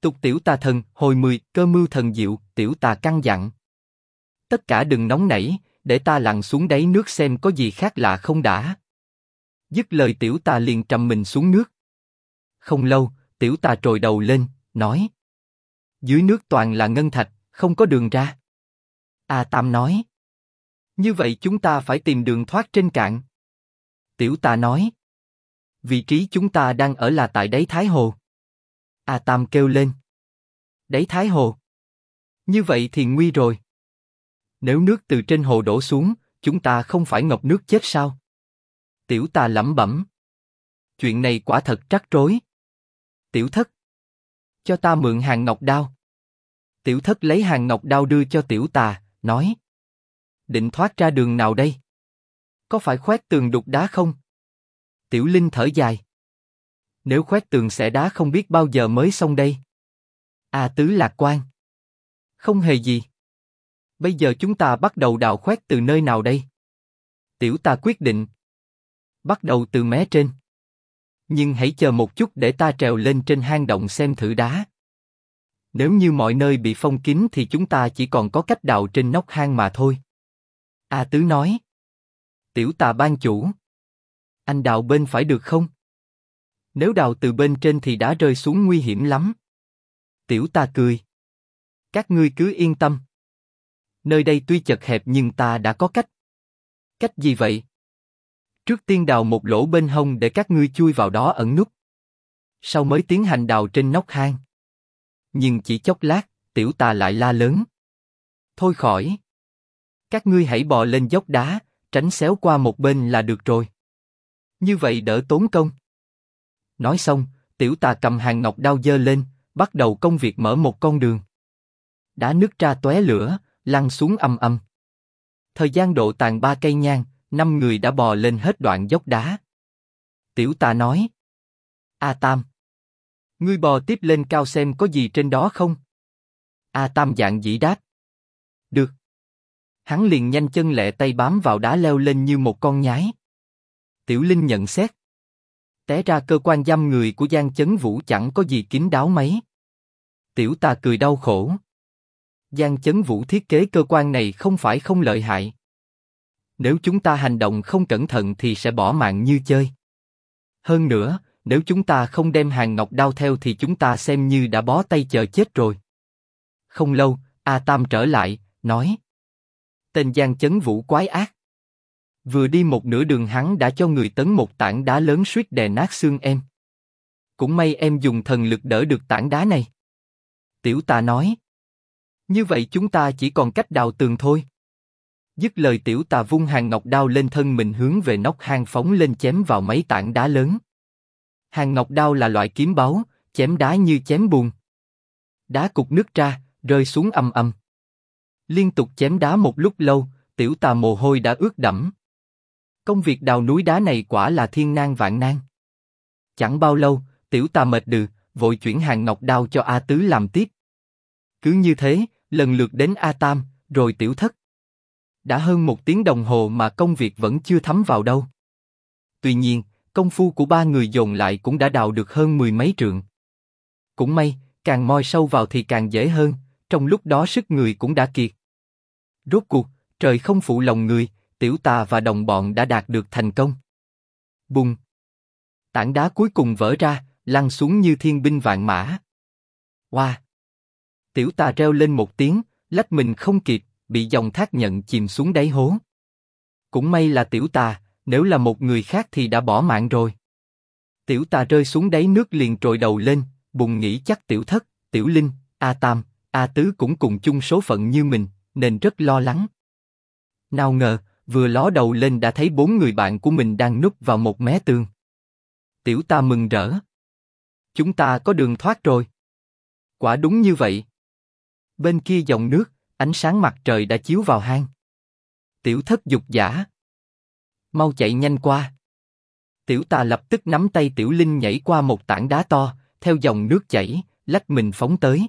Tục tiểu tà thần, hồi 10, cơ mưu thần diệu, tiểu tà căn dặn. Tất cả đừng nóng nảy, để ta lặn xuống đáy nước xem có gì khác lạ không đã. Dứt lời tiểu tà liền trầm mình xuống nước. Không lâu, tiểu tà trồi đầu lên, nói. Dưới nước toàn là ngân thạch, không có đường ra. A Tam nói. Như vậy chúng ta phải tìm đường thoát trên cạn. Tiểu tà nói. Vị trí chúng ta đang ở là tại đáy Thái Hồ. A Tam kêu lên. Đáy Thái Hồ. Như vậy thì nguy rồi. Nếu nước từ trên hồ đổ xuống, chúng ta không phải ngập nước chết sao? Tiểu tà lẩm bẩm. Chuyện này quả thật trắc rối. Tiểu thất. Cho ta mượn hàng ngọc đao. Tiểu thất lấy hàng ngọc đao đưa cho tiểu tà, nói. Định thoát ra đường nào đây? Có phải khoét tường đục đá không? Tiểu Linh thở dài. Nếu khoét tường xẻ đá không biết bao giờ mới xong đây. A Tứ lạc quan. Không hề gì. Bây giờ chúng ta bắt đầu đào khoét từ nơi nào đây? Tiểu tà quyết định. Bắt đầu từ mé trên. Nhưng hãy chờ một chút để ta trèo lên trên hang động xem thử đá. Nếu như mọi nơi bị phong kín thì chúng ta chỉ còn có cách đào trên nóc hang mà thôi. A Tứ nói. Tiểu tà ban chủ. Anh đào bên phải được không? Nếu đào từ bên trên thì đá rơi xuống nguy hiểm lắm. Tiểu tà cười. Các ngươi cứ yên tâm. Nơi đây tuy chật hẹp nhưng ta đã có cách. Cách gì vậy? Trước tiên đào một lỗ bên hông để các ngươi chui vào đó ẩn núp. Sau mới tiến hành đào trên nóc hang. Nhưng chỉ chốc lát, tiểu tà lại la lớn. Thôi khỏi. Các ngươi hãy bò lên dốc đá, tránh xéo qua một bên là được rồi. Như vậy đỡ tốn công. Nói xong, tiểu tà cầm hàng ngọc đao giơ lên, bắt đầu công việc mở một con đường. Đá nứt ra tóe lửa, lăn xuống ầm ầm. Thời gian độ tàn 3 cây nhang, 5 người đã bò lên hết đoạn dốc đá. Tiểu tà nói. A Tam. Ngươi bò tiếp lên cao xem có gì trên đó không? A Tam dạng dĩ đáp. Được. Hắn liền nhanh chân lẹ tay bám vào đá leo lên như một con nhái. Tiểu Linh nhận xét. Té ra cơ quan giam người của Giang Chấn Vũ chẳng có gì kín đáo mấy. Tiểu tà cười đau khổ. Giang Chấn Vũ thiết kế cơ quan này không phải không lợi hại. Nếu chúng ta hành động không cẩn thận thì sẽ bỏ mạng như chơi. Hơn nữa, nếu chúng ta không đem hàng ngọc đao theo thì chúng ta xem như đã bó tay chờ chết rồi. Không lâu, A Tam trở lại, nói. Tên Giang Chấn Vũ quái ác. Vừa đi một nửa đường hắn đã cho người tấn một tảng đá lớn suýt đè nát xương em. Cũng may em dùng thần lực đỡ được tảng đá này. Tiểu tà nói. Như vậy chúng ta chỉ còn cách đào tường thôi. Dứt lời tiểu tà vung hàng ngọc đao lên thân mình hướng về nóc hang phóng lên chém vào mấy tảng đá lớn. Hàng ngọc đao là loại kiếm báu, chém đá như chém bùn. Đá cục nứt ra, rơi xuống ầm ầm. Liên tục chém đá một lúc lâu, tiểu tà mồ hôi đã ướt đẫm. Công việc đào núi đá này quả là thiên nan vạn nan. Chẳng bao lâu, tiểu tà mệt đừ, vội chuyển hàng ngọc đao cho A Tứ làm tiếp. Cứ như thế, lần lượt đến A Tam, rồi tiểu thất. Đã hơn 1 tiếng đồng hồ mà công việc vẫn chưa thấm vào đâu. Tuy nhiên, công phu của 3 người dồn lại cũng đã đào được hơn 10 mấy trượng. Cũng may, càng moi sâu vào thì càng dễ hơn, trong lúc đó sức người cũng đã kiệt. Rốt cuộc, trời không phụ lòng người, tiểu tà và đồng bọn đã đạt được thành công. Bùng! Tảng đá cuối cùng vỡ ra, lăn xuống như thiên binh vạn mã. Oa! Tiểu tà reo lên một tiếng, lách mình không kịp, bị dòng thác nhận chìm xuống đáy hố. Cũng may là tiểu tà, nếu là một người khác thì đã bỏ mạng rồi. Tiểu tà rơi xuống đáy nước liền trồi đầu lên, bùng nghĩ chắc tiểu thất, tiểu linh, A Tam, A Tứ cũng cùng chung số phận như mình, nên rất lo lắng. Nào ngờ, vừa ló đầu lên đã thấy 4 người bạn của mình đang núp vào một mé tường. Tiểu tà mừng rỡ. Chúng ta có đường thoát rồi. Quả đúng như vậy. Bên kia dòng nước, ánh sáng mặt trời đã chiếu vào hang. Tiểu thất dục dã. Mau chạy nhanh qua. Tiểu tà lập tức nắm tay tiểu linh nhảy qua một tảng đá to, theo dòng nước chảy, lách mình phóng tới.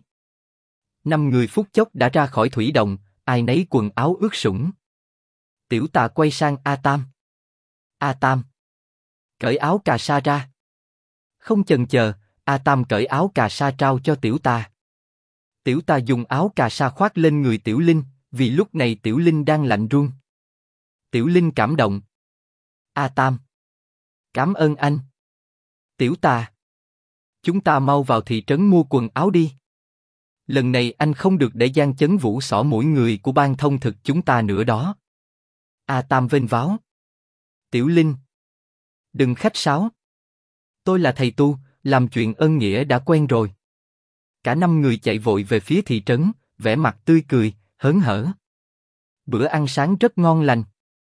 5 người phút chốc đã ra khỏi thủy động, ai nấy quần áo ướt sũng. Tiểu tà quay sang A Tam. A Tam, cởi áo cà sa ra. Không chần chờ, A Tam cởi áo cà sa trao cho Tiểu Tà. Tiểu Tà dùng áo cà sa khoác lên người Tiểu Linh, vì lúc này Tiểu Linh đang lạnh run. Tiểu Linh cảm động. A Tam, cảm ơn anh. Tiểu Tà, chúng ta mau vào thị trấn mua quần áo đi. Lần này anh không được để Giang Chấn Vũ xỏ mũi người của ban thông thực chúng ta nữa đó. A Tam vênh váo. Tiểu Linh, đừng khách sáo. Tôi là thầy tu, làm chuyện ân nghĩa đã quen rồi. Cả 5 người chạy vội về phía thị trấn, vẻ mặt tươi cười, hớn hở. Bữa ăn sáng rất ngon lành.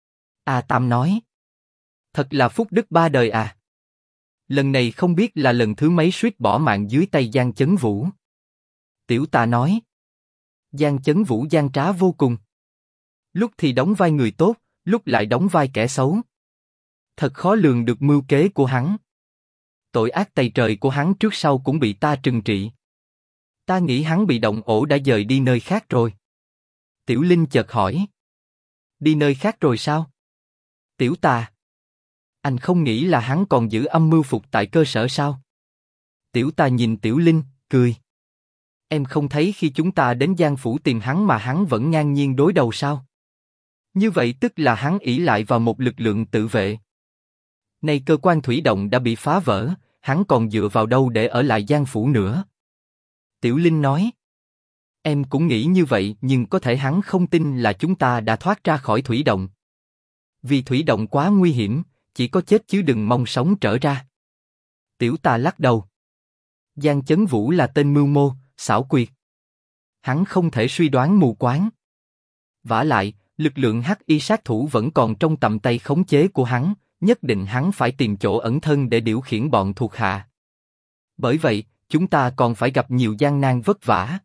A Tam nói. Thật là phúc đức 3 đời à. Lần này không biết là lần thứ mấy suýt bỏ mạng dưới tay Giang Chấn Vũ. Tiểu Tà nói. Giang Chấn Vũ gian trá vô cùng. Lúc thì đóng vai người tốt, lúc lại đóng vai kẻ xấu. Thật khó lường được mưu kế của hắn. Tội ác tày trời của hắn trước sau cũng bị ta trừng trị. Ta nghĩ hắn bị động ổ đã dời đi nơi khác rồi. Tiểu Linh chợt hỏi. Đi nơi khác rồi sao? Tiểu Tà, anh không nghĩ là hắn còn giữ âm mưu phục tại cơ sở sao? Tiểu Tà nhìn Tiểu Linh, cười. Em không thấy khi chúng ta đến Giang Phủ tìm hắn mà hắn vẫn ngang nhiên đối đầu sao? Như vậy tức là hắn ỷ lại vào một lực lượng tự vệ. Nay cơ quan thủy động đã bị phá vỡ, hắn còn dựa vào đâu để ở lại Giang Phủ nữa? Tiểu Linh nói. Em cũng nghĩ như vậy, nhưng có thể hắn không tin là chúng ta đã thoát ra khỏi thủy động. Vì thủy động quá nguy hiểm, chỉ có chết chứ đừng mong sống trở ra. Tiểu Tà lắc đầu. Giang Chấn Vũ là tên mưu mô, xảo quyệt. Hắn không thể suy đoán mù quáng. Vả lại, lực lượng hắc y sát thủ vẫn còn trong tầm tay khống chế của hắn, nhất định hắn phải tìm chỗ ẩn thân để điều khiển bọn thuộc hạ. Bởi vậy, chúng ta còn phải gặp nhiều gian nan vất vả.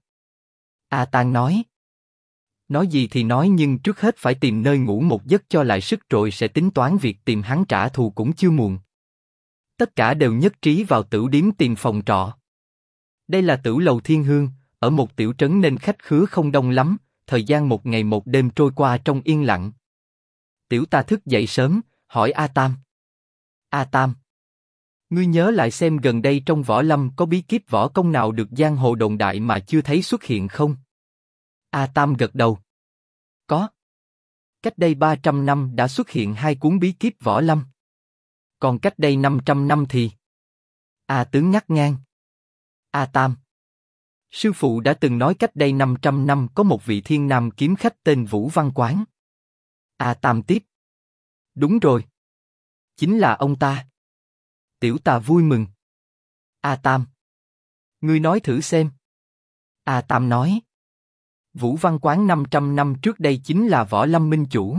A Tang nói. Nói gì thì nói nhưng trước hết phải tìm nơi ngủ một giấc cho lại sức rồi sẽ tính toán việc tìm hắn trả thù cũng chưa muộn. Tất cả đều nhất trí vào Tửu Điếm tìm phòng trọ. Đây là Tửu Lầu Thiên Hương, ở một tiểu trấn nên khách khứa không đông lắm, thời gian một ngày một đêm trôi qua trong yên lặng. Tiểu Tà thức dậy sớm, hỏi A Tam. A Tam, ngươi nhớ lại xem gần đây trong võ lâm có bí kíp võ công nào được giang hồ đồn đại mà chưa thấy xuất hiện không? A Tam gật đầu. Có. Cách đây 300 năm đã xuất hiện 2 cuốn bí kíp võ lâm. Còn cách đây 500 năm thì... A Tướng ngắt ngang. A Tam, sư phụ đã từng nói cách đây 500 năm có một vị thiên nam kiếm khách tên Vũ Văn Quán. A Tam tiếp. Đúng rồi. Chính là ông ta. Tiểu Tà vui mừng. A Tam, ngươi nói thử xem. A Tam nói. Vũ Văn Quán 500 năm trước đây chính là võ lâm minh chủ.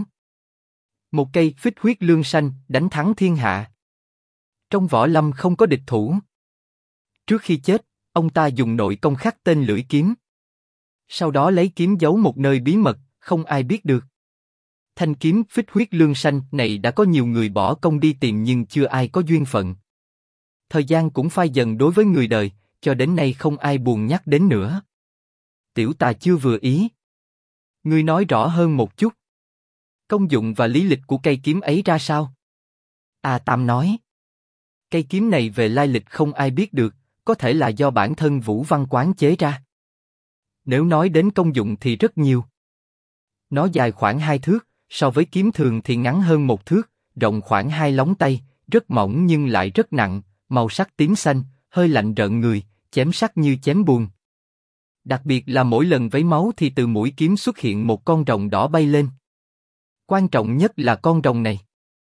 Một cây phích huyết lương xanh đánh thắng thiên hạ. Trong võ lâm không có địch thủ. Trước khi chết, ông ta dùng nội công khắc tên lưỡi kiếm. Sau đó lấy kiếm giấu một nơi bí mật, không ai biết được. Thanh kiếm phích huyết lương xanh này đã có nhiều người bỏ công đi tìm nhưng chưa ai có duyên phận. Thời gian cũng phai dần đối với người đời, cho đến nay không ai buồn nhắc đến nữa. Tiểu Tà chưa vừa ý. Ngươi nói rõ hơn một chút. Công dụng và lý lịch của cây kiếm ấy ra sao? A Tam nói. Cây kiếm này về lai lịch không ai biết được, có thể là do bản thân Vũ Văn Quán chế ra. Nếu nói đến công dụng thì rất nhiều. Nó dài khoảng 2 thước, so với kiếm thường thì ngắn hơn 1 thước, rộng khoảng 2 lóng tay, rất mỏng nhưng lại rất nặng, màu sắc tím xanh, hơi lạnh rợn người, chém sắc như chém bùn. Đặc biệt là mỗi lần vấy máu thì từ mũi kiếm xuất hiện một con rồng đỏ bay lên. Quan trọng nhất là con rồng này.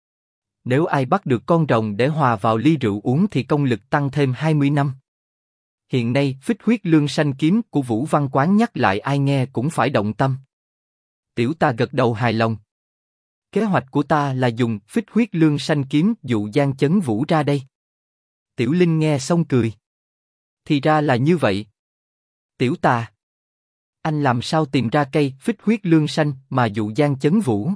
Nếu ai bắt được con rồng để hòa vào ly rượu uống thì công lực tăng thêm 20 năm. Hiện nay phích huyết lương xanh kiếm của Vũ Văn Quán nhắc lại ai nghe cũng phải động tâm. Tiểu Tà gật đầu hài lòng. Kế hoạch của ta là dùng phích huyết lương xanh kiếm dụ Giang Chấn Vũ ra đây. Tiểu Linh nghe xong cười. Thì ra là như vậy. Tiểu Tà, anh làm sao tìm ra cây phích huyết lương xanh mà dụ Giang Chấn Vũ?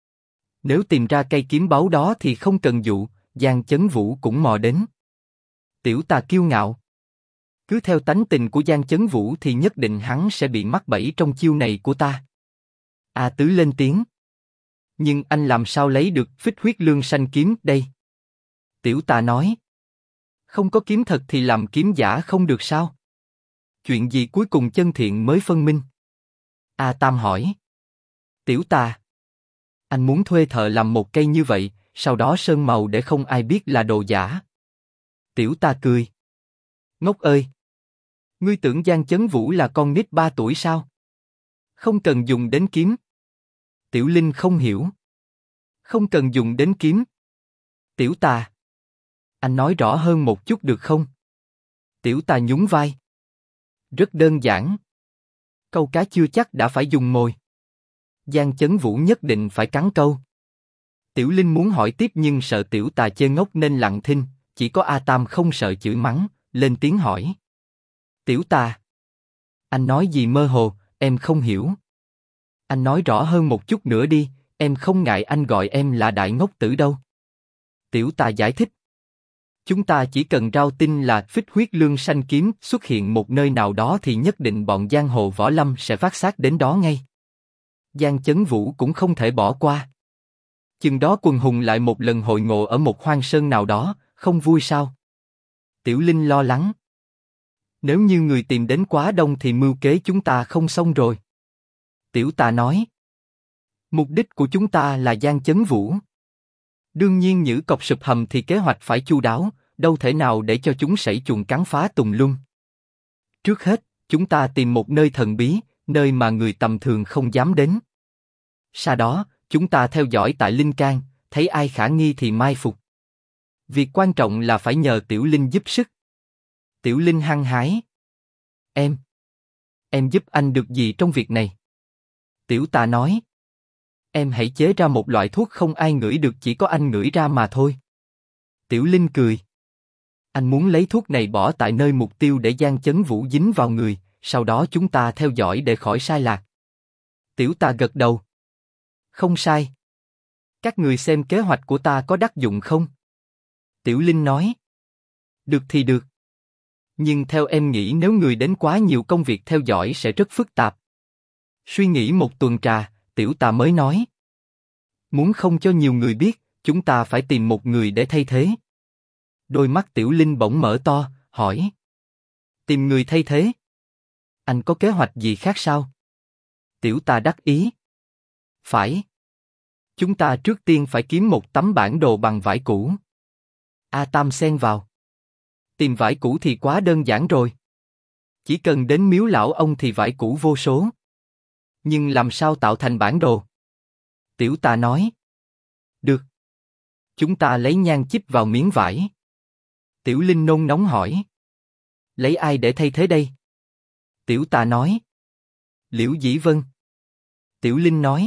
Nếu tìm ra cây kiếm báu đó thì không cần dụ, Giang Chấn Vũ cũng mò đến. Tiểu Tà kiêu ngạo. Cứ theo tánh tình của Giang Chấn Vũ thì nhất định hắn sẽ bị mắc bẫy trong chiêu này của ta. A Tứ lên tiếng. Nhưng anh làm sao lấy được phích huyết lương xanh kiếm đây? Tiểu Tà nói. Không có kiếm thật thì làm kiếm giả không được sao? Chuyện gì cuối cùng chân thiện mới phân minh? A Tam hỏi. Tiểu tà. Anh muốn thuê thợ làm một cây như vậy, sau đó sơn màu để không ai biết là đồ giả. Tiểu tà cười. Ngốc ơi! Ngươi tưởng Giang Chấn Vũ là con nít 3 tuổi sao? Không cần dùng đến kiếm. Tiểu Linh không hiểu. Không cần dùng đến kiếm. Tiểu tà. Anh nói rõ hơn một chút được không? Tiểu tà nhún vai. Rất đơn giản. Câu cá chưa chắc đã phải dùng mồi. Giang Chấn Vũ nhất định phải cắn câu. Tiểu Linh muốn hỏi tiếp nhưng sợ tiểu tà chê ngốc nên lặng thinh, chỉ có A Tam không sợ chửi mắng, lên tiếng hỏi. Tiểu tà. Anh nói gì mơ hồ, em không hiểu. Anh nói rõ hơn một chút nữa đi, em không ngại anh gọi em là đại ngốc tử đâu. Tiểu tà giải thích. Chúng ta chỉ cần rao tin là Phích Huyết Lương Sanh kiếm xuất hiện một nơi nào đó thì nhất định bọn giang hồ võ lâm sẽ phát xác đến đó ngay. Giang Chấn Vũ cũng không thể bỏ qua. Chừng đó quần hùng lại một lần hội ngộ ở một hoang sơn nào đó, không vui sao? Tiểu Linh lo lắng. Nếu như người tìm đến quá đông thì mưu kế chúng ta không xong rồi. Tiểu tà nói. Mục đích của chúng ta là Giang Chấn Vũ. Đương nhiên nhử cọc sụp hầm thì kế hoạch phải chu đáo, đâu thể nào để cho chúng sẩy chuồng cắn phá tùng lum. Trước hết, chúng ta tìm một nơi thần bí, nơi mà người tầm thường không dám đến. Sau đó, chúng ta theo dõi tại Linh Can, thấy ai khả nghi thì mai phục. Việc quan trọng là phải nhờ Tiểu Linh giúp sức. Tiểu Linh hăng hái. Em giúp anh được gì trong việc này? Tiểu tà nói. Em hãy chế ra một loại thuốc không ai ngửi được, chỉ có anh ngửi ra mà thôi. Tiểu Linh cười. Anh muốn lấy thuốc này bỏ tại nơi mục tiêu để Giang Chấn Vũ dính vào người, sau đó chúng ta theo dõi để khỏi sai lạc. Tiểu tà gật đầu. Không sai. Các người xem kế hoạch của ta có đắc dụng không? Tiểu Linh nói. Được thì được. Nhưng theo em nghĩ nếu người đến quá nhiều công việc theo dõi sẽ rất phức tạp. Suy nghĩ một tuần trà, tiểu tà mới nói. Muốn không cho nhiều người biết, chúng ta phải tìm một người để thay thế. Đôi mắt Tiểu Linh bỗng mở to, hỏi. Tìm người thay thế? Anh có kế hoạch gì khác sao? Tiểu tà đắc ý. Phải. Chúng ta trước tiên phải kiếm một tấm bản đồ bằng vải cũ. A Tam xen vào. Tìm vải cũ thì quá đơn giản rồi. Chỉ cần đến miếu lão ông thì vải cũ vô số. Nhưng làm sao tạo thành bản đồ? Tiểu tà nói. Được. Chúng ta lấy nhang chích vào miếng vải. Tiểu Linh nôn nóng hỏi. Lấy ai để thay thế đây? Tiểu tà nói. Liễu Dĩ Vân. Tiểu Linh nói.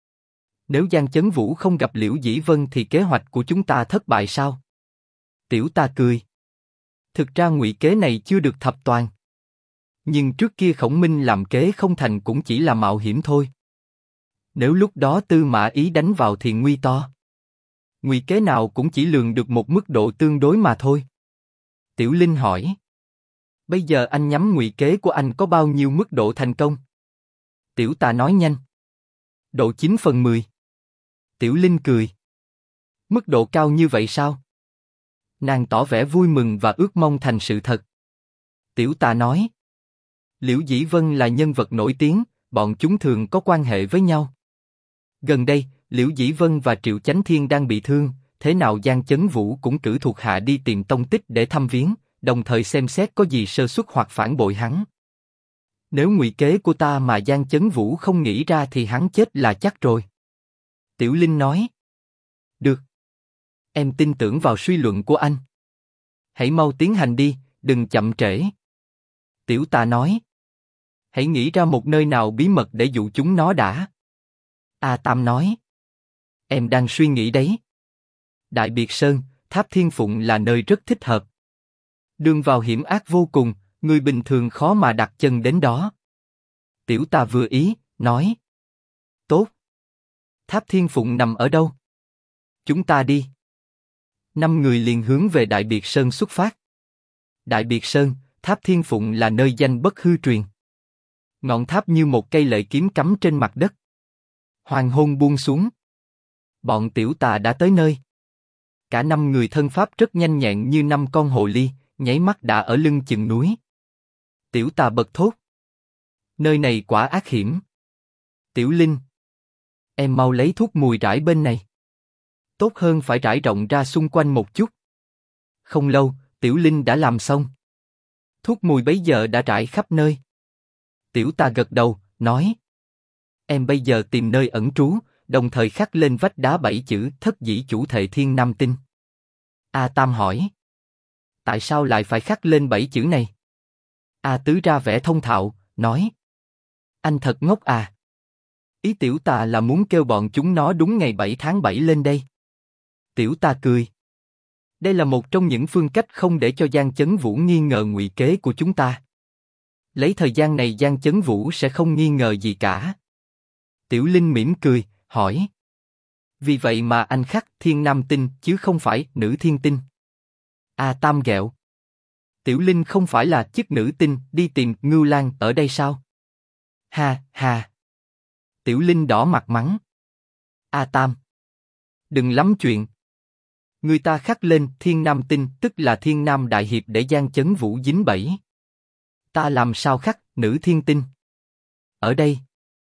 Nếu Giang Chấn Vũ không gặp Liễu Dĩ Vân thì kế hoạch của chúng ta thất bại sao? Tiểu tà cười. Thực ra ngụy kế này chưa được thập toàn. Nhưng trước kia Khổng Minh làm kế không thành cũng chỉ là mạo hiểm thôi. Nếu lúc đó Tư Mã Ý đánh vào thì nguy to. Ngụy kế nào cũng chỉ lường được một mức độ tương đối mà thôi. Tiểu Linh hỏi. Bây giờ anh nhắm ngụy kế của anh có bao nhiêu mức độ thành công? Tiểu tà nói nhanh. Độ 9/10. Tiểu Linh cười. Mức độ cao như vậy sao? Nàng tỏ vẻ vui mừng và ước mong thành sự thật. Tiểu tà nói. Liễu Dĩ Vân là nhân vật nổi tiếng, bọn chúng thường có quan hệ với nhau. Gần đây, Liễu Dĩ Vân và Triệu Chánh Thiên đang bị thương, thế nào Giang Chấn Vũ cũng cử thuộc hạ đi tìm tông tích để thăm viếng, đồng thời xem xét có gì sơ suất hoặc phản bội hắn. Nếu ngụy kế của ta mà Giang Chấn Vũ không nghĩ ra thì hắn chết là chắc rồi. Tiểu Linh nói. Được. Em tin tưởng vào suy luận của anh. Hãy mau tiến hành đi, đừng chậm trễ. Tiểu tà nói. Hãy nghĩ ra một nơi nào bí mật để dụ chúng nó đã. A Tam nói. Em đang suy nghĩ đấy. Đại Biệt Sơn, Tháp Thiên Phụng là nơi rất thích hợp. Đường vào hiểm ác vô cùng, người bình thường khó mà đặt chân đến đó. Tiểu tà vừa ý, nói. Tốt. Tháp Thiên Phụng nằm ở đâu? Chúng ta đi. 5 người liền hướng về Đại Biệt Sơn xuất phát. Đại Biệt Sơn, Tháp Thiên Phụng là nơi danh bất hư truyền. Ngọn tháp như một cây lợi kiếm cắm trên mặt đất. Hoàng hôn buông xuống. Bọn tiểu tà đã tới nơi. Cả năm người thân pháp rất nhanh nhẹn như năm con hồ ly, nháy mắt đã ở lưng chừng núi. Tiểu Tà bật thốt. Nơi này quả ác hiểm. Tiểu Linh, em mau lấy thuốc mùi rải bên này. Tốt hơn phải rải rộng ra xung quanh một chút. Không lâu, Tiểu Linh đã làm xong. Thuốc mùi bấy giờ đã rải khắp nơi. Tiểu Tà gật đầu, nói. Em bây giờ tìm nơi ẩn trú, đồng thời khắc lên vách đá 7 chữ Thất Dĩ Chủ Thệ Thiên Nam Tinh. A Tam hỏi. Tại sao lại phải khắc lên 7 chữ này? A Tứ ra vẻ thông thạo, nói. Anh thật ngốc à. Ý Tiểu Tà là muốn kêu bọn chúng nó đúng ngày 7 tháng 7 lên đây. Tiểu Tà cười. Đây là một trong những phương cách không để cho Giang Chấn Vũ nghi ngờ ngụy kế của chúng ta. Lấy thời gian này Giang Chấn Vũ sẽ không nghi ngờ gì cả. Tiểu Linh mỉm cười, hỏi. Vì vậy mà anh khắc Thiên Nam Tinh chứ không phải Nữ Thiên Tinh. A Tam ghẹo. Tiểu Linh không phải là chức nữ tinh đi tìm Ngưu Lang ở đây sao? Ha ha. Tiểu Linh đỏ mặt mắng. A Tam, đừng lắm chuyện. Người ta khắc lên Thiên Nam Tinh tức là Thiên Nam Đại Hiệp để Giang Chấn Vũ dính bẫy. Ta làm sao khắc Nữ Thiên Tinh? Ở đây.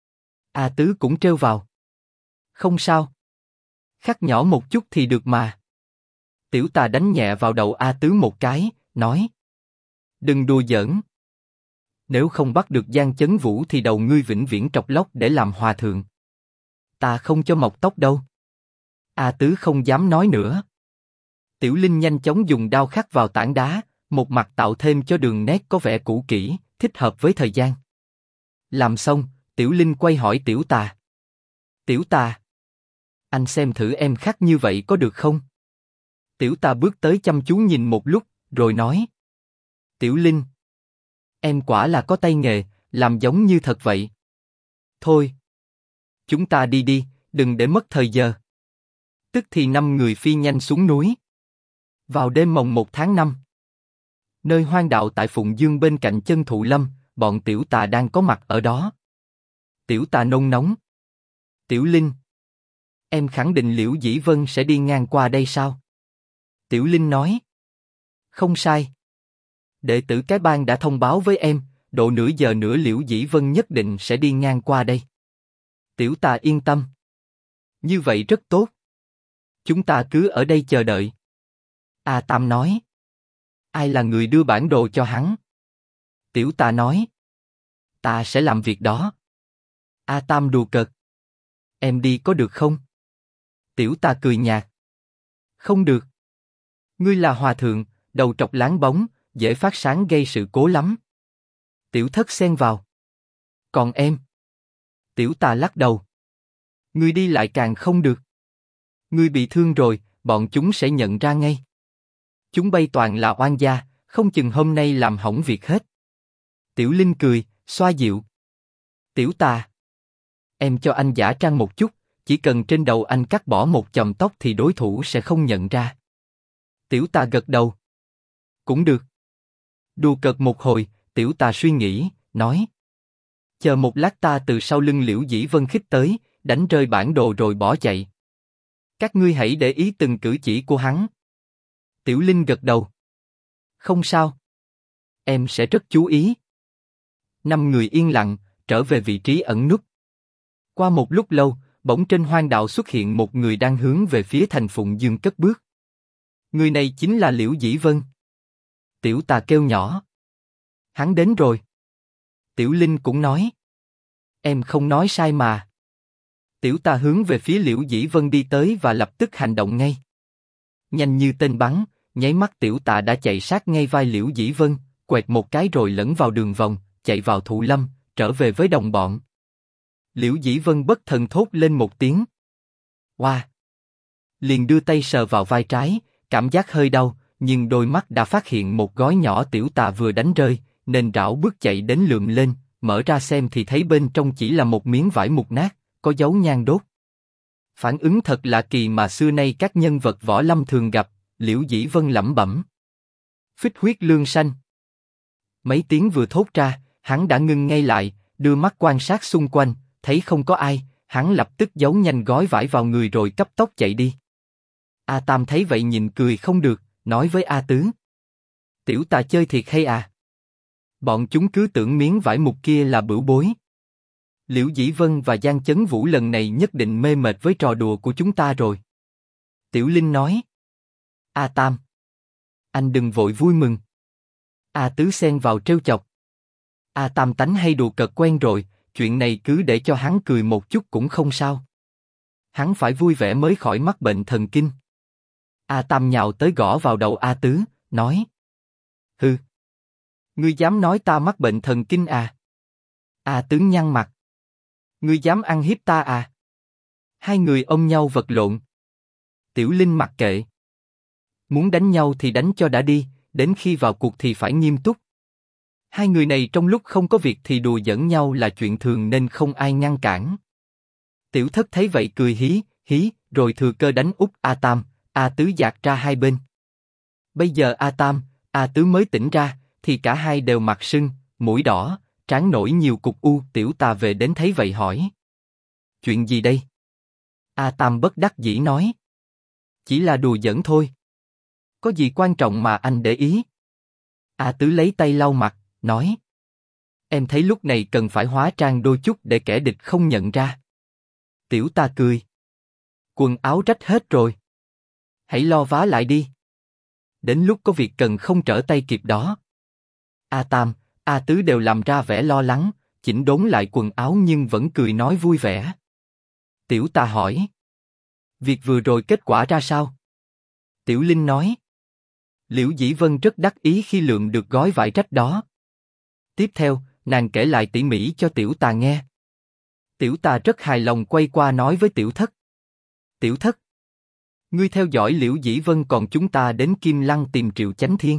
A Tứ cũng trêu vào. Không sao. Khắc nhỏ một chút thì được mà. Tiểu Tà đánh nhẹ vào đầu A Tứ một cái, nói. Đừng đùa giỡn. Nếu không bắt được Giang Chấn Vũ thì đầu ngươi vĩnh viễn trọc lóc để làm hòa thượng. Ta không cho mọc tóc đâu. A Tứ không dám nói nữa. Tiểu Linh nhanh chóng dùng đao khắc vào tảng đá, một mặt tạo thêm cho đường nét có vẻ cũ kỹ, thích hợp với thời gian. Làm xong, Tiểu Linh quay hỏi Tiểu Tà. Tiểu Tà, anh xem thử em khắc như vậy có được không? Tiểu Tà bước tới chăm chú nhìn một lúc, rồi nói. Tiểu Linh, em quả là có tay nghề, làm giống như thật vậy. Thôi, chúng ta đi đi, đừng để mất thời giờ. Tức thì 5 người phi nhanh xuống núi. Vào đêm mồng 1 tháng 5, nơi hoang đạo tại Phụng Dương bên cạnh Chân Thụ Lâm, bọn Tiểu Tà đang có mặt ở đó. Tiểu Tà nôn nóng. Tiểu Linh, em khẳng định Liễu Dĩ Vân sẽ đi ngang qua đây sao? Tiểu Linh nói. Không sai. Đệ tử cái bang đã thông báo với em, độ nửa giờ nữa Liễu Dĩ Vân nhất định sẽ đi ngang qua đây. Tiểu Tà yên tâm. Như vậy rất tốt. Chúng ta cứ ở đây chờ đợi. A Tam nói. Ai là người đưa bản đồ cho hắn? Tiểu Tà nói. Ta sẽ làm việc đó. A Tam đùa cợt. Em đi có được không? Tiểu Tà cười nhạt. Không được. Ngươi là hòa thượng, đầu trọc láng bóng, dễ phát sáng gây sự cố lắm. Tiểu Thất xen vào. Còn em? Tiểu Tà lắc đầu. Ngươi đi lại càng không được. Ngươi bị thương rồi, bọn chúng sẽ nhận ra ngay. Chúng bay toàn là oan gia, không chừng hôm nay làm hỏng việc hết. Tiểu Linh cười, xoa dịu. Tiểu Tà, em cho anh giả trang một chút, chỉ cần trên đầu anh cắt bỏ một chòm tóc thì đối thủ sẽ không nhận ra. Tiểu Tà gật đầu. Cũng được. Đùa cợt một hồi, Tiểu Tà suy nghĩ, nói. Chờ một lát ta từ sau lưng Liễu Dĩ Vân khích tới, đánh rơi bản đồ rồi bỏ chạy. Các ngươi hãy để ý từng cử chỉ của hắn. Tiểu Linh gật đầu. Không sao. Em sẽ rất chú ý. 5 người yên lặng, trở về vị trí ẩn núp. Qua một lúc lâu, bỗng trên hoang đạo xuất hiện một người đang hướng về phía thành Phụng Dương cất bước. Người này chính là Liễu Dĩ Vân. Tiểu Tà kêu nhỏ. Hắn đến rồi. Tiểu Linh cũng nói. Em không nói sai mà. Tiểu Tà hướng về phía Liễu Dĩ Vân đi tới và lập tức hành động ngay. Nhanh như tên bắn, nháy mắt Tiểu Tà đã chạy sát ngay vai Liễu Dĩ Vân, quẹt một cái rồi lẫn vào đường vòng, chạy vào Thụ Lâm, trở về với đồng bọn. Liễu Dĩ Vân bất thần thốt lên một tiếng. Wow! Liền đưa tay sờ vào vai trái, cảm giác hơi đau, nhưng đôi mắt đã phát hiện một gói nhỏ Tiểu Tà vừa đánh rơi, nên rảo bước chạy đến lượm lên, mở ra xem thì thấy bên trong chỉ là một miếng vải mục nát, có dấu nhang đốt. Phản ứng thật lạ kỳ mà xưa nay các nhân vật võ lâm thường gặp, Liễu Dĩ Vân lẩm bẩm. Phích huyết lương sanh. Mấy tiếng vừa thốt ra, hắn đã ngưng ngay lại, đưa mắt quan sát xung quanh, thấy không có ai, hắn lập tức giấu nhanh gói vải vào người rồi cấp tốc chạy đi. A Tam thấy vậy nhìn cười không được, nói với A Tứ. Tiểu tà chơi thiệt hay à? Bọn chúng cứ tưởng miếng vải mục kia là bửu bối. Liễu Dĩ Vân và Giang Chấn Vũ lần này nhất định mê mệt với trò đùa của chúng ta rồi. Tiểu Linh nói. A Tam, anh đừng vội vui mừng. A Tứ xen vào trêu chọc. A Tam tánh hay đùa cợt quen rồi, chuyện này cứ để cho hắn cười một chút cũng không sao. Hắn phải vui vẻ mới khỏi mắc bệnh thần kinh. A Tam nhào tới gõ vào đầu A Tứ, nói. Hừ, ngươi dám nói ta mắc bệnh thần kinh à? A Tứ nhăn mặt. Ngươi dám ăn hiếp ta à? Hai người ôm nhau vật lộn. Tiểu Linh mặc kệ. Muốn đánh nhau thì đánh cho đã đi, đến khi vào cuộc thì phải nghiêm túc. Hai người này trong lúc không có việc thì đùa giỡn nhau là chuyện thường nên không ai ngăn cản. Tiểu Thất thấy vậy cười hí, hí, rồi thừa cơ đánh úp A Tam, A Tứ dạt ra hai bên. Bây giờ A Tam, A Tứ mới tỉnh ra, thì cả hai đều mặt sưng, mũi đỏ, trán nổi nhiều cục u. Tiểu Tà về đến thấy vậy hỏi. Chuyện gì đây? A Tam bất đắc dĩ nói. Chỉ là đùa giỡn thôi. Có gì quan trọng mà anh để ý? A Tứ lấy tay lau mặt, nói. Em thấy lúc này cần phải hóa trang đôi chút để kẻ địch không nhận ra. Tiểu Tà cười. Quần áo rách hết rồi. Hãy lo vá lại đi. Đến lúc có việc cần không trở tay kịp đó. A Tam, A Tứ đều làm ra vẻ lo lắng, chỉnh đốn lại quần áo nhưng vẫn cười nói vui vẻ. Tiểu Tà hỏi. Việc vừa rồi kết quả ra sao? Tiểu Linh nói. Liễu Dĩ Vân rất đắc ý khi lượm được gói vải rách đó. Tiếp theo, nàng kể lại tỉ mỉ cho Tiểu Tà nghe. Tiểu Tà rất hài lòng quay qua nói với Tiểu Thất. Tiểu Thất, ngươi theo dõi Liễu Dĩ Vân còn chúng ta đến Kim Lăng tìm Triệu Chánh Thiên.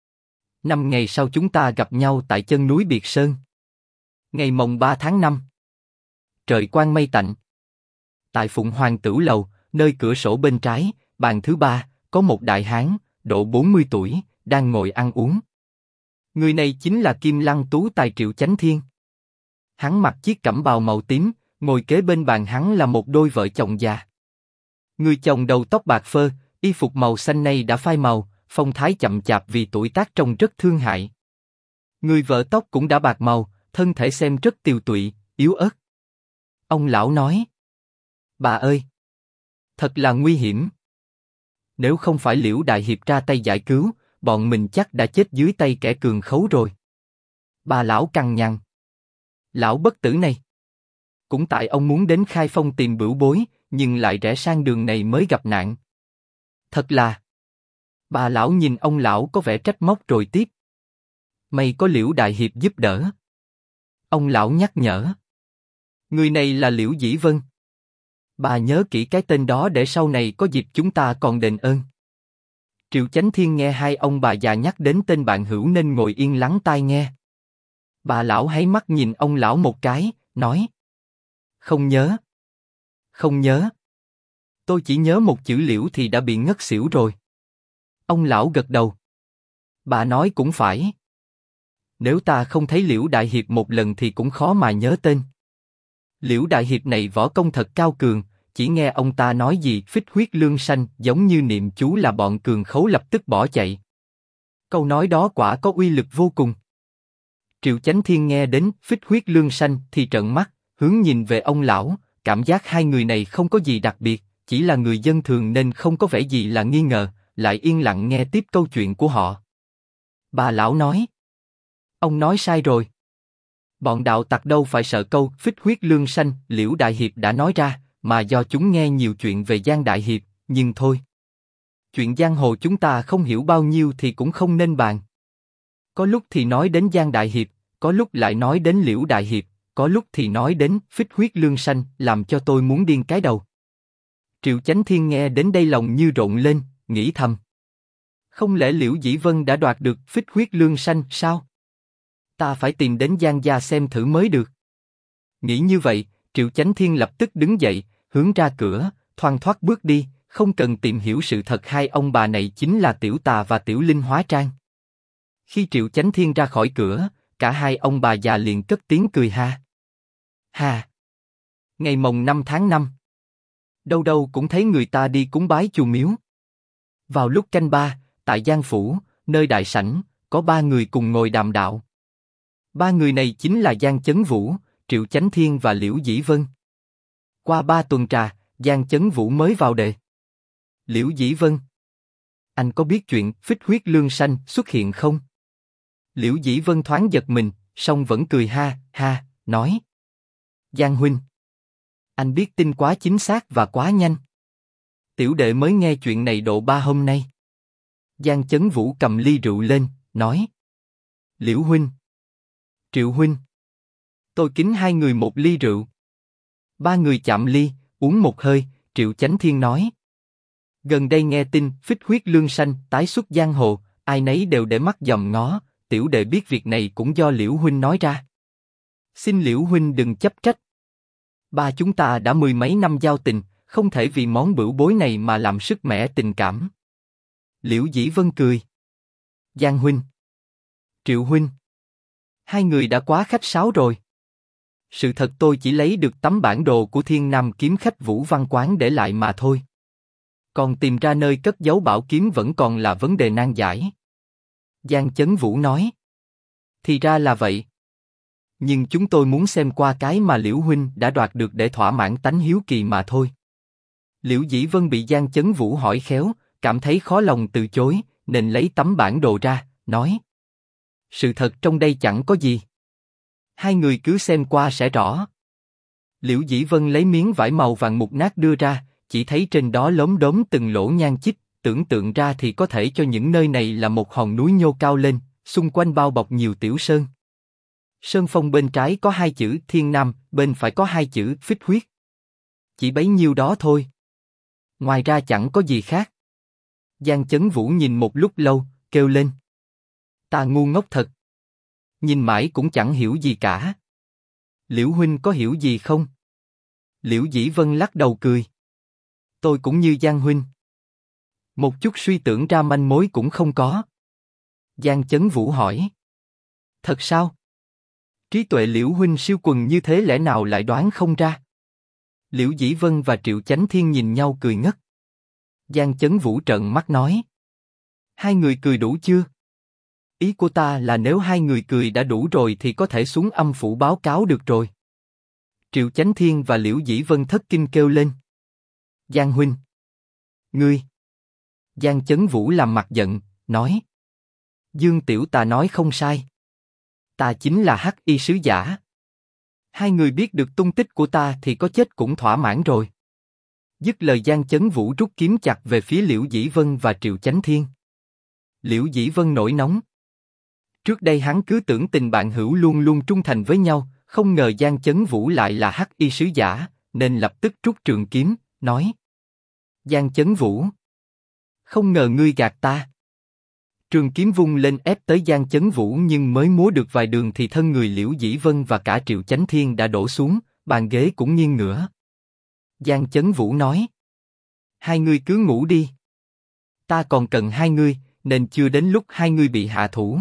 5 ngày sau chúng ta gặp nhau tại chân núi Biệt Sơn. Ngày mồng 3 tháng 5. Trời quang mây tạnh. Tại Phụng Hoàng Tửu Lầu, nơi cửa sổ bên trái, bàn thứ 3, có một đại hán, độ 40 tuổi, đang ngồi ăn uống. Người này chính là Kim Lăng tú tài Triệu Chánh Thiên. Hắn mặc chiếc cẩm bào màu tím, ngồi kế bên bàn hắn là một đôi vợ chồng già. Người chồng đầu tóc bạc phơ, y phục màu xanh nay đã phai màu, phong thái chậm chạp vì tuổi tác trông rất thương hại. Người vợ tóc cũng đã bạc màu, thân thể xem rất tiều tụy, yếu ớt. Ông lão nói. Bà ơi! Thật là nguy hiểm. Nếu không phải Liễu Đại Hiệp ra tay giải cứu, bọn mình chắc đã chết dưới tay kẻ cường khấu rồi. Bà lão cằn nhằn. Lão bất tử này. Cũng tại ông muốn đến Khai Phong tìm bửu bối, nhưng lại rẽ sang đường này mới gặp nạn. Thật là. Bà lão nhìn ông lão có vẻ trách móc rồi tiếp. May có Liễu Đại Hiệp giúp đỡ. Ông lão nhắc nhở. Người này là Liễu Dĩ Vân. Bà nhớ kỹ cái tên đó để sau này có dịp chúng ta còn đền ơn. Triệu Chánh Thiên nghe hai ông bà già nhắc đến tên bạn hữu nên ngồi yên lắng tai nghe. Bà lão háy mắt nhìn ông lão một cái, nói. Không nhớ. Không nhớ. Tôi chỉ nhớ một chữ Liễu thì đã bị ngất xỉu rồi. Ông lão gật đầu. Bà nói cũng phải. Nếu ta không thấy Liễu Đại Hiệp một lần thì cũng khó mà nhớ tên. Liễu Đại Hiệp này võ công thật cao cường, chỉ nghe ông ta nói gì phích huyết lương sanh giống như niệm chú là bọn cường khấu lập tức bỏ chạy. Câu nói đó quả có uy lực vô cùng. Triệu Chánh Thiên nghe đến phích huyết lương sanh thì trợn mắt, hướng nhìn về ông lão, cảm giác hai người này không có gì đặc biệt, chỉ là người dân thường nên không có vẻ gì là nghi ngờ, lại yên lặng nghe tiếp câu chuyện của họ. Bà lão nói. Ông nói sai rồi. Bọn đạo tặc đâu phải sợ câu phích huyết lương sanh Liễu Đại Hiệp đã nói ra, mà do chúng nghe nhiều chuyện về Giang Đại Hiệp, nhưng thôi. Chuyện giang hồ chúng ta không hiểu bao nhiêu thì cũng không nên bàn. Có lúc thì nói đến Giang Đại Hiệp, có lúc lại nói đến Liễu Đại Hiệp, có lúc thì nói đến phích huyết lương sanh, làm cho tôi muốn điên cái đầu. Triệu Chánh Thiên nghe đến đây lòng như rộn lên, nghĩ thầm. Không lẽ Liễu Dĩ Vân đã đoạt được phích huyết lương sanh sao? Ta phải tìm đến Giang gia xem thử mới được. Nghĩ như vậy, Triệu Chánh Thiên lập tức đứng dậy, hướng ra cửa, thoăn thoắt bước đi, không cần tìm hiểu sự thật hai ông bà này chính là Tiểu Tà và Tiểu Linh hóa trang. Khi Triệu Chánh Thiên ra khỏi cửa, cả hai ông bà già liền cất tiếng cười ha. Ha! Ngày mồng 5 tháng 5. Đâu đâu cũng thấy người ta đi cúng bái chùa miếu. Vào lúc canh ba, tại Giang Phủ, nơi đại sảnh, có ba người cùng ngồi đàm đạo. Ba người này chính là Giang Chấn Vũ, Triệu Chánh Thiên và Liễu Dĩ Vân. Qua 3 tuần trà, Giang Chấn Vũ mới vào đề. Liễu Dĩ Vân, anh có biết chuyện phích huyết lương sanh xuất hiện không? Liễu Dĩ Vân thoáng giật mình, song vẫn cười ha ha, nói: Giang huynh, anh biết tin quá chính xác và quá nhanh. Tiểu đệ mới nghe chuyện này độ 3 hôm nay. Giang Chấn Vũ cầm ly rượu lên, nói: Liễu huynh, Triệu huynh, tôi kính hai người một ly rượu. Ba người chạm ly, uống một hơi. Triệu Chánh Thiên nói: Gần đây nghe tin phích huyết lương sanh tái xuất giang hồ, ai nấy đều để mắt dòm ngó. Tiểu đệ biết việc này cũng do Liễu huynh nói ra. Xin Liễu huynh đừng chấp trách. Ba chúng ta đã 10 mấy năm giao tình, không thể vì món bửu bối này mà làm sứt mẻ tình cảm. Liễu Dĩ Vân cười: Giang huynh, Triệu huynh, hai người đã quá khách sáo rồi. Sự thật tôi chỉ lấy được tấm bản đồ của Thiên Nam kiếm khách Vũ Văn Quán để lại mà thôi. Còn tìm ra nơi cất giấu bảo kiếm vẫn còn là vấn đề nan giải. Giang Chấn Vũ nói: Thì ra là vậy. Nhưng chúng tôi muốn xem qua cái mà Liễu huynh đã đoạt được để thỏa mãn tánh hiếu kỳ mà thôi. Liễu Dĩ Vân bị Giang Chấn Vũ hỏi khéo, cảm thấy khó lòng từ chối, nên lấy tấm bản đồ ra, nói: Sự thật trong đây chẳng có gì. Hai người cứ xem qua sẽ rõ. Liễu Dĩ Vân lấy miếng vải màu vàng mục nát đưa ra, chỉ thấy trên đó lốm đốm từng lỗ nhan chích, tưởng tượng ra thì có thể cho những nơi này là một hòn núi nhô cao lên, xung quanh bao bọc nhiều tiểu sơn. Sơn phong bên trái có 2 chữ Thiên Nam, bên phải có 2 chữ phích huyết. Chỉ bấy nhiêu đó thôi. Ngoài ra chẳng có gì khác. Giang Chấn Vũ nhìn một lúc lâu, kêu lên: Ta ngu ngốc thật. Nhìn mãi cũng chẳng hiểu gì cả. Liễu huynh có hiểu gì không? Liễu Dĩ Vân lắc đầu cười: Tôi cũng như Giang huynh. Một chút suy tưởng ra manh mối cũng không có. Giang Chấn Vũ hỏi: Thật sao? Trí tuệ Liễu huynh siêu quần như thế lẽ nào lại đoán không ra? Liễu Dĩ Vân và Triệu Chánh Thiên nhìn nhau cười ngất. Giang Chấn Vũ trợn mắt nói: Hai người cười đủ chưa? Ý của ta là nếu hai người cười đã đủ rồi thì có thể xuống âm phủ báo cáo được rồi. Triệu Chánh Thiên và Liễu Dĩ Vân thất kinh kêu lên: Giang huynh! Ngươi! Giang Chấn Vũ làm mặt giận, nói: Dương Tiểu Tà nói không sai. Ta chính là Hắc Y sứ giả. Hai người biết được tung tích của ta thì có chết cũng thỏa mãn rồi. Dứt lời Giang Chấn Vũ rút kiếm chặt về phía Liễu Dĩ Vân và Triệu Chánh Thiên. Liễu Dĩ Vân nổi nóng. Trước đây hắn cứ tưởng tình bạn hữu luôn luôn trung thành với nhau, không ngờ Giang Chấn Vũ lại là Hắc Y sứ giả, nên lập tức rút trường kiếm, nói: Giang Chấn Vũ, không ngờ ngươi gạt ta. Trường kiếm vung lên ép tới Giang Chấn Vũ, nhưng mới múa được vài đường thì thân người Liễu Dĩ Vân và cả Triệu Chánh Thiên đã đổ xuống, bàn ghế cũng nghiêng ngửa. Giang Chấn Vũ nói: Hai ngươi cứ ngủ đi. Ta còn cần hai ngươi, nên chưa đến lúc hai ngươi bị hạ thủ.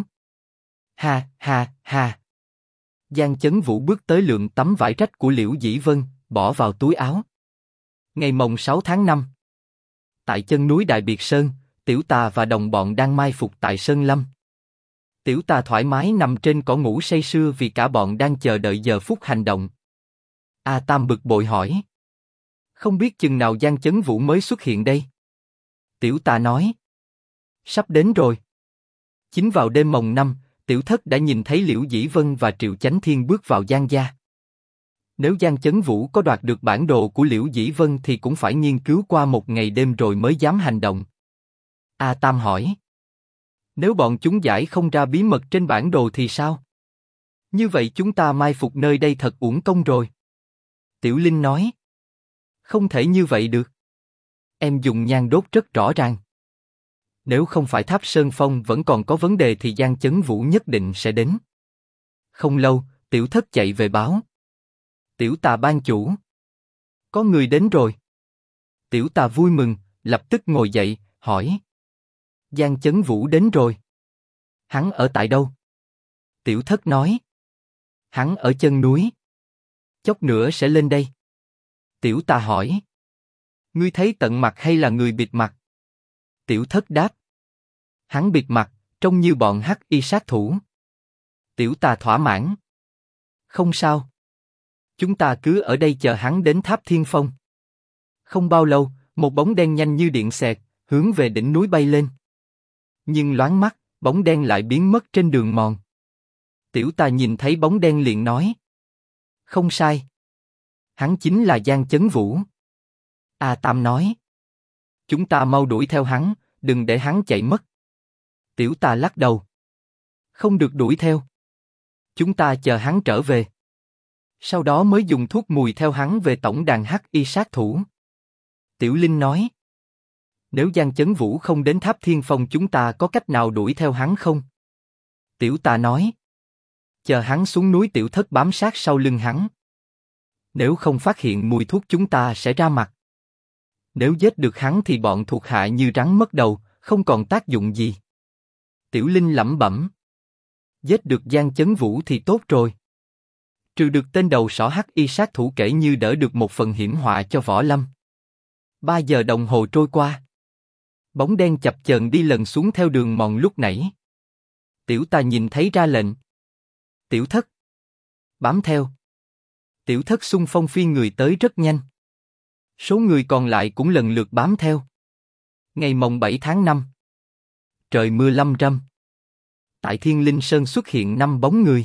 Ha ha ha. Giang Chấn Vũ bước tới lượm tấm vải rách của Liễu Dĩ Vân, bỏ vào túi áo. Ngày mồng 6 tháng 5, tại chân núi Đại Biệt Sơn, Tiểu Tà và đồng bọn đang mai phục tại Sơn Lâm. Tiểu Tà thoải mái nằm trên cỏ ngủ say sưa vì cả bọn đang chờ đợi giờ phút hành động. A Tam bực bội hỏi: Không biết chừng nào Giang Chấn Vũ mới xuất hiện đây? Tiểu Tà nói: Sắp đến rồi. Chính vào đêm mồng 5, Tiểu Thất đã nhìn thấy Liễu Dĩ Vân và Triệu Chánh Thiên bước vào Giang gia. Nếu Giang Chấn Vũ có đoạt được bản đồ của Liễu Dĩ Vân thì cũng phải nghiên cứu qua một ngày đêm rồi mới dám hành động. A Tam hỏi: Nếu bọn chúng giải không ra bí mật trên bản đồ thì sao? Như vậy chúng ta mai phục nơi đây thật uổng công rồi. Tiểu Linh nói: Không thể như vậy được. Em dùng nhang đốt rất rõ ràng. Nếu không phải Tháp Sơn Phong vẫn còn có vấn đề thì Giang Chấn Vũ nhất định sẽ đến. Không lâu, Tiểu Thất chạy về báo: Tiểu Tà ban chủ, có người đến rồi. Tiểu Tà vui mừng, lập tức ngồi dậy, hỏi: Giang Chấn Vũ đến rồi. Hắn ở tại đâu? Tiểu Thất nói: Hắn ở chân núi. Chốc nữa sẽ lên đây. Tiểu Tà hỏi: Ngươi thấy tận mặt hay là người bịt mặt? Tiểu Thất đáp. Hắn bịt mặt, trông như bọn hắc y sát thủ. Tiểu Tà thỏa mãn. Không sao. Chúng ta cứ ở đây chờ hắn đến Tháp Thiên Phong. Không bao lâu, một bóng đen nhanh như điện xẹt, hướng về đỉnh núi bay lên. Nhưng loáng mắt, bóng đen lại biến mất trên đường mòn. Tiểu Tà nhìn thấy bóng đen liền nói. Không sai. Hắn chính là Giang Chấn Vũ. A Tam nói. Chúng ta mau đuổi theo hắn, đừng để hắn chạy mất. Tiểu Tà lắc đầu. Không được đuổi theo. Chúng ta chờ hắn trở về. Sau đó mới dùng thuốc mùi theo hắn về tổng đàn hắc y sát thủ. Tiểu Linh nói. Nếu Giang Chấn Vũ không đến Tháp Thiên Phong chúng ta có cách nào đuổi theo hắn không? Tiểu Tà nói. Chờ hắn xuống núi Tiểu Thất bám sát sau lưng hắn. Nếu không phát hiện mùi thuốc chúng ta sẽ ra mặt. Nếu giết được hắn thì bọn thuộc hạ như rắn mất đầu, không còn tác dụng gì. Tiểu Linh lẩm bẩm. Giết được Giang Chấn Vũ thì tốt rồi. Trừ được tên đầu sỏ hắc y sát thủ kể như đỡ được một phần hiểm họa cho Võ Lâm. 3 giờ đồng hồ trôi qua. Bóng đen chập chờn đi lần xuống theo đường mòn lúc nãy. Tiểu Tà nhìn thấy ra lệnh. Tiểu Thất. Bám theo. Tiểu Thất xung phong phi người tới rất nhanh. Số người còn lại cũng lần lượt bám theo. Ngày mồng 7 tháng 5. Trời mưa lâm râm. Tại Thiên Linh Sơn xuất hiện 5 bóng người.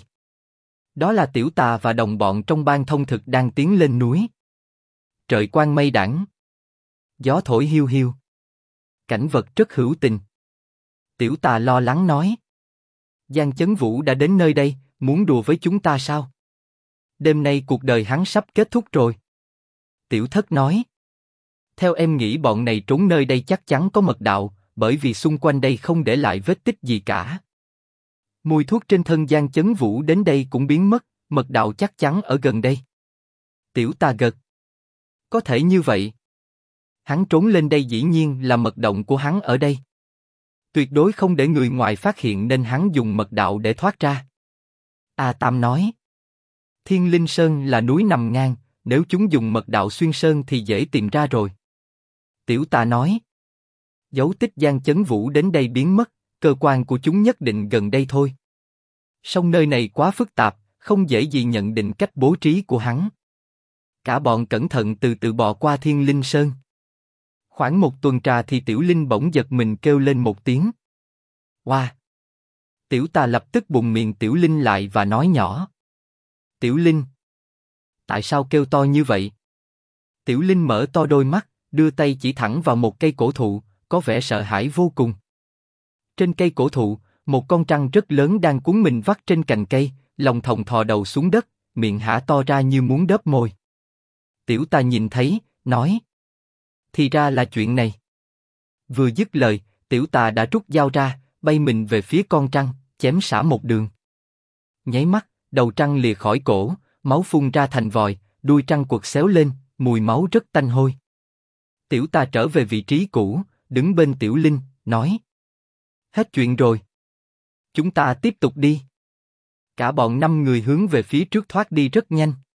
Đó là Tiểu Tà và đồng bọn trong ban thông thực đang tiến lên núi. Trời quang mây đãng. Gió thổi hiu hiu. Cảnh vật rất hữu tình. Tiểu Tà lo lắng nói. Giang Chấn Vũ đã đến nơi đây, muốn đùa với chúng ta sao? Đêm nay cuộc đời hắn sắp kết thúc rồi. Tiểu Thất nói. Theo em nghĩ bọn này trốn nơi đây chắc chắn có mật đạo, bởi vì xung quanh đây không để lại vết tích gì cả. Mùi thuốc trên thân Giang Chấn Vũ đến đây cũng biến mất, mật đạo chắc chắn ở gần đây. Tiểu Tà gật. Có thể như vậy. Hắn trốn lên đây dĩ nhiên là mật động của hắn ở đây. Tuyệt đối không để người ngoài phát hiện nên hắn dùng mật đạo để thoát ra. A Tam nói. Thiên Linh Sơn là núi nằm ngang, nếu chúng dùng mật đạo xuyên sơn thì dễ tìm ra rồi. Tiểu Tà nói. Dấu tích Giang Chấn Vũ đến đây biến mất, cơ quan của chúng nhất định gần đây thôi. Song nơi này quá phức tạp, không dễ gì nhận định cách bố trí của hắn. Cả bọn cẩn thận từ từ bò qua Thiên Linh Sơn. Khoảng một tuần trà thì Tiểu Linh bỗng giật mình kêu lên một tiếng. Wow! Tiểu Tà lập tức bùng miệng Tiểu Linh lại và nói nhỏ. Tiểu Linh! Tại sao kêu to như vậy? Tiểu Linh mở to đôi mắt, đưa tay chỉ thẳng vào một cây cổ thụ, có vẻ sợ hãi vô cùng. Trên cây cổ thụ, một con trăng rất lớn đang cuốn mình vắt trên cành cây, lòng thòng thò đầu xuống đất, miệng há to ra như muốn đớp môi. Tiểu Tà nhìn thấy, nói. Thì ra là chuyện này. Vừa dứt lời, Tiểu Tà đã rút dao ra, bay mình về phía con trăng, chém xả một đường. Nháy mắt, đầu trăng lìa khỏi cổ, máu phun ra thành vòi, đuôi trăng quật xéo lên, mùi máu rất tanh hôi. Tiểu Tà trở về vị trí cũ, đứng bên Tiểu Linh, nói. Hết chuyện rồi. Chúng ta tiếp tục đi. Cả bọn 5 người hướng về phía trước thoát đi rất nhanh.